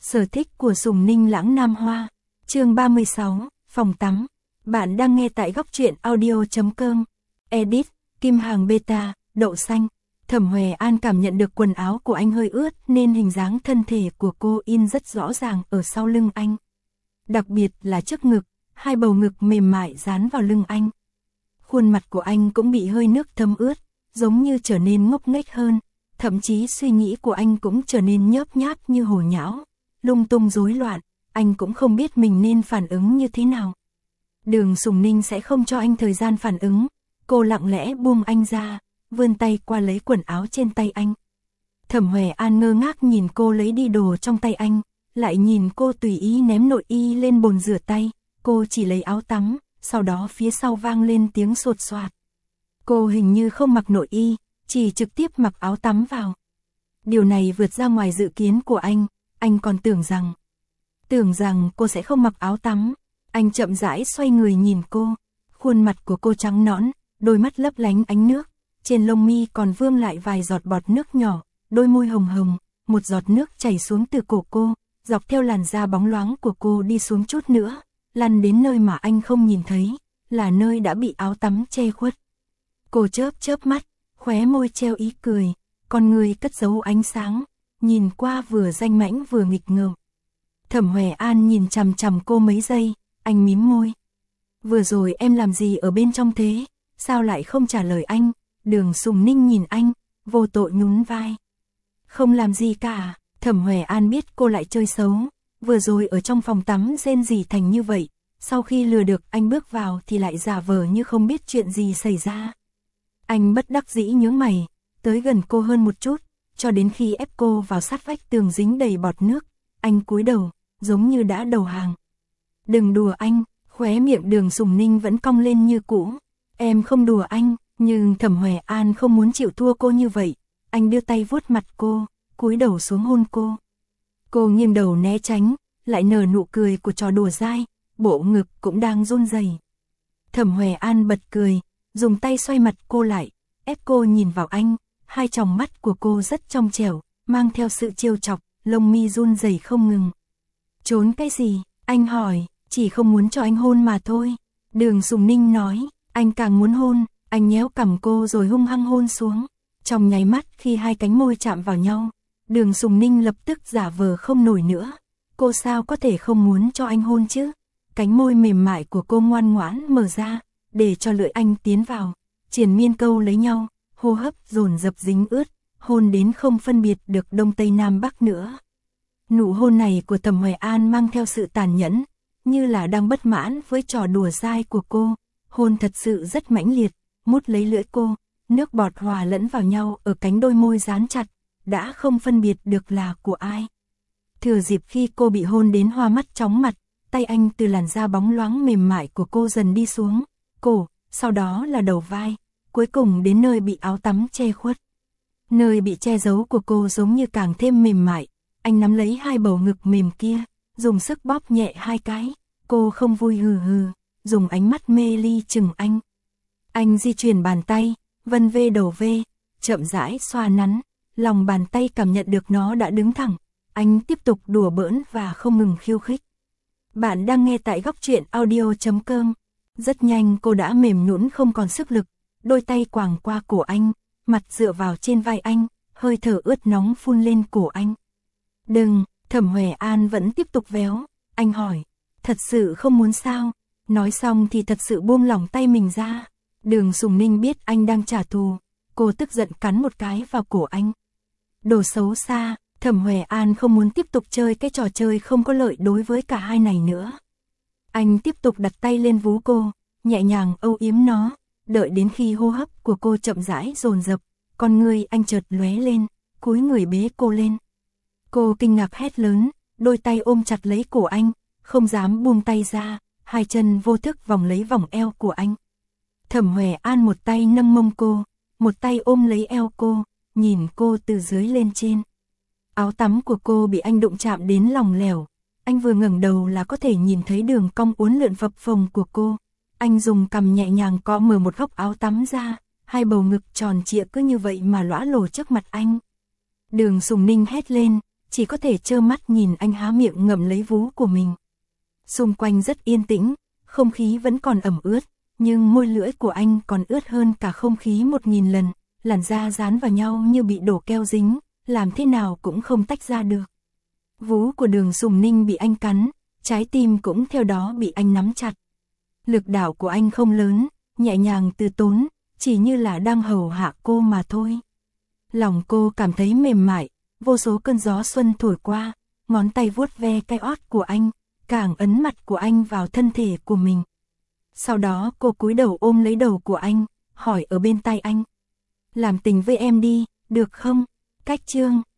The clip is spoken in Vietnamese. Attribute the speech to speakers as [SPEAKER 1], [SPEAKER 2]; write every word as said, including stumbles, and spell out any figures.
[SPEAKER 1] Sở thích của Sùng Ninh Lãng Nam Hoa. Chương ba mươi sáu, phòng tắm. Bạn đang nghe tại góc truyện audio chấm com. Edit, Kim Hàng Beta, Đậu Xanh. Thẩm Huệ An cảm nhận được quần áo của anh hơi ướt nên hình dáng thân thể của cô in rất rõ ràng ở sau lưng anh. Đặc biệt là trước ngực, hai bầu ngực mềm mại dán vào lưng anh. Khuôn mặt của anh cũng bị hơi nước thấm ướt, giống như trở nên ngốc nghếch hơn, thậm chí suy nghĩ của anh cũng trở nên nhớp nháp như hồ nhão, lung tung rối loạn, anh cũng không biết mình nên phản ứng như thế nào. Đường Sùng Ninh sẽ không cho anh thời gian phản ứng, cô lặng lẽ buông anh ra, vươn tay qua lấy quần áo trên tay anh. Thẩm Huệ An ngơ ngác nhìn cô lấy đi đồ trong tay anh, lại nhìn cô tùy ý ném nội y lên bồn rửa tay, cô chỉ lấy áo tắm, sau đó phía sau vang lên tiếng sột soạt. Cô hình như không mặc nội y, chỉ trực tiếp mặc áo tắm vào. Điều này vượt ra ngoài dự kiến của anh, anh còn tưởng rằng, tưởng rằng cô sẽ không mặc áo tắm. Anh chậm rãi xoay người nhìn cô, khuôn mặt của cô trắng nõn, đôi mắt lấp lánh ánh nước, trên lông mi còn vương lại vài giọt bọt nước nhỏ, đôi môi hồng hồng, một giọt nước chảy xuống từ cổ cô, dọc theo làn da bóng loáng của cô đi xuống chút nữa, lăn đến nơi mà anh không nhìn thấy, là nơi đã bị áo tắm che khuất. Cô chớp chớp mắt, khóe môi treo ý cười, con người cất giấu ánh sáng, nhìn qua vừa danh mãnh vừa nghịch ngợm. Thẩm Huệ An nhìn chằm chằm cô mấy giây, anh mím môi. Vừa rồi em làm gì ở bên trong thế, sao lại không trả lời anh? Đường Sùng Ninh nhìn anh, vô tội nhún vai. Không làm gì cả. Thẩm Huệ An biết cô lại chơi xấu, vừa rồi ở trong phòng tắm rên rỉ thành như vậy, sau khi lừa được anh bước vào thì lại giả vờ như không biết chuyện gì xảy ra. Anh bất đắc dĩ nhướng mày, tới gần cô hơn một chút, cho đến khi ép cô vào sát vách tường dính đầy bọt nước, anh cúi đầu, giống như đã đầu hàng. Đừng đùa anh, khóe miệng Đường Sùng Ninh vẫn cong lên như cũ. Em không đùa anh, nhưng Thẩm Huệ An không muốn chịu thua cô như vậy. Anh đưa tay vuốt mặt cô, cúi đầu xuống hôn cô. Cô nghiêng đầu né tránh, lại nở nụ cười của trò đùa dai, bộ ngực cũng đang run rẩy. Thẩm Huệ An bật cười, dùng tay xoay mặt cô lại, ép cô nhìn vào anh, hai tròng mắt của cô rất trong trẻo, mang theo sự trêu chọc, lông mi run rẩy không ngừng. Trốn cái gì? Anh hỏi, chỉ không muốn cho anh hôn mà thôi. Đường Sùng Ninh nói, anh càng muốn hôn, anh nhéo cằm cô rồi hung hăng hôn xuống. Trong nháy mắt khi hai cánh môi chạm vào nhau, Đường Sùng Ninh lập tức giả vờ không nổi nữa. Cô sao có thể không muốn cho anh hôn chứ? Cánh môi mềm mại của cô ngoan ngoãn mở ra, để cho lưỡi anh tiến vào, triền miên câu lấy nhau, hô hấp dồn dập dính ướt, hôn đến không phân biệt được đông tây nam bắc nữa. Nụ hôn này của Thẩm Huệ An mang theo sự tàn nhẫn, như là đang bất mãn với trò đùa dai của cô, hôn thật sự rất mãnh liệt, mút lấy lưỡi cô, nước bọt hòa lẫn vào nhau ở cánh đôi môi dán chặt, đã không phân biệt được là của ai. Thừa dịp khi cô bị hôn đến hoa mắt chóng mặt, tay anh từ làn da bóng loáng mềm mại của cô dần đi xuống, cổ, sau đó là đầu vai, cuối cùng đến nơi bị áo tắm che khuất. Nơi bị che giấu của cô giống như càng thêm mềm mại, anh nắm lấy hai bầu ngực mềm kia, dùng sức bóp nhẹ hai cái, cô không vui hừ hừ, dùng ánh mắt mê ly chừng anh. Anh di chuyển bàn tay, vân vê đầu vê, chậm rãi xoa nắn, lòng bàn tay cảm nhận được nó đã đứng thẳng, anh tiếp tục đùa bỡn và không ngừng khiêu khích. Bạn đang nghe tại góc truyện audio chấm com. Rất nhanh cô đã mềm nhũn không còn sức lực, đôi tay quàng qua cổ anh, mặt dựa vào trên vai anh, hơi thở ướt nóng phun lên cổ anh. Đừng, Thẩm Huệ An vẫn tiếp tục véo, anh hỏi, thật sự không muốn sao? Nói xong thì thật sự buông lỏng tay mình ra. Đường Sùng Ninh biết anh đang trả thù, cô tức giận cắn một cái vào cổ anh. Đồ xấu xa, Thẩm Huệ An không muốn tiếp tục chơi cái trò chơi không có lợi đối với cả hai này nữa. Anh tiếp tục đặt tay lên vú cô, nhẹ nhàng âu yếm nó, đợi đến khi hô hấp của cô chậm rãi dồn dập, con người anh chợt lóe lên, cúi người bế cô lên. Cô kinh ngạc hét lớn, đôi tay ôm chặt lấy cổ anh, không dám buông tay ra, hai chân vô thức vòng lấy vòng eo của anh. Thẩm Huệ An một tay nâng mông cô, một tay ôm lấy eo cô, nhìn cô từ dưới lên trên. Áo tắm của cô bị anh đụng chạm đến lòng lẻo, anh vừa ngẩng đầu là có thể nhìn thấy đường cong uốn lượn phập phồng của cô. Anh dùng cằm nhẹ nhàng cọ mở một góc áo tắm ra, hai bầu ngực tròn trịa cứ như vậy mà lõa lồ trước mặt anh. Đường Sùng Ninh hét lên, chỉ có thể trơ mắt nhìn anh há miệng ngậm lấy vú của mình. Xung quanh rất yên tĩnh, không khí vẫn còn ẩm ướt, nhưng môi lưỡi của anh còn ướt hơn cả không khí một nghìn lần, làn da dán vào nhau như bị đổ keo dính, làm thế nào cũng không tách ra được. Vú của Đường Sùng Ninh bị anh cắn, trái tim cũng theo đó bị anh nắm chặt. Lực đạo của anh không lớn, nhẹ nhàng từ tốn, chỉ như là đang hầu hạ cô mà thôi. Lòng cô cảm thấy mềm mại, vô số cơn gió xuân thổi qua, ngón tay vuốt ve cái ót của anh, càng ấn mặt của anh vào thân thể của mình. Sau đó cô cúi đầu ôm lấy đầu của anh, hỏi ở bên tai anh. Làm tình với em đi, được không? Cách chương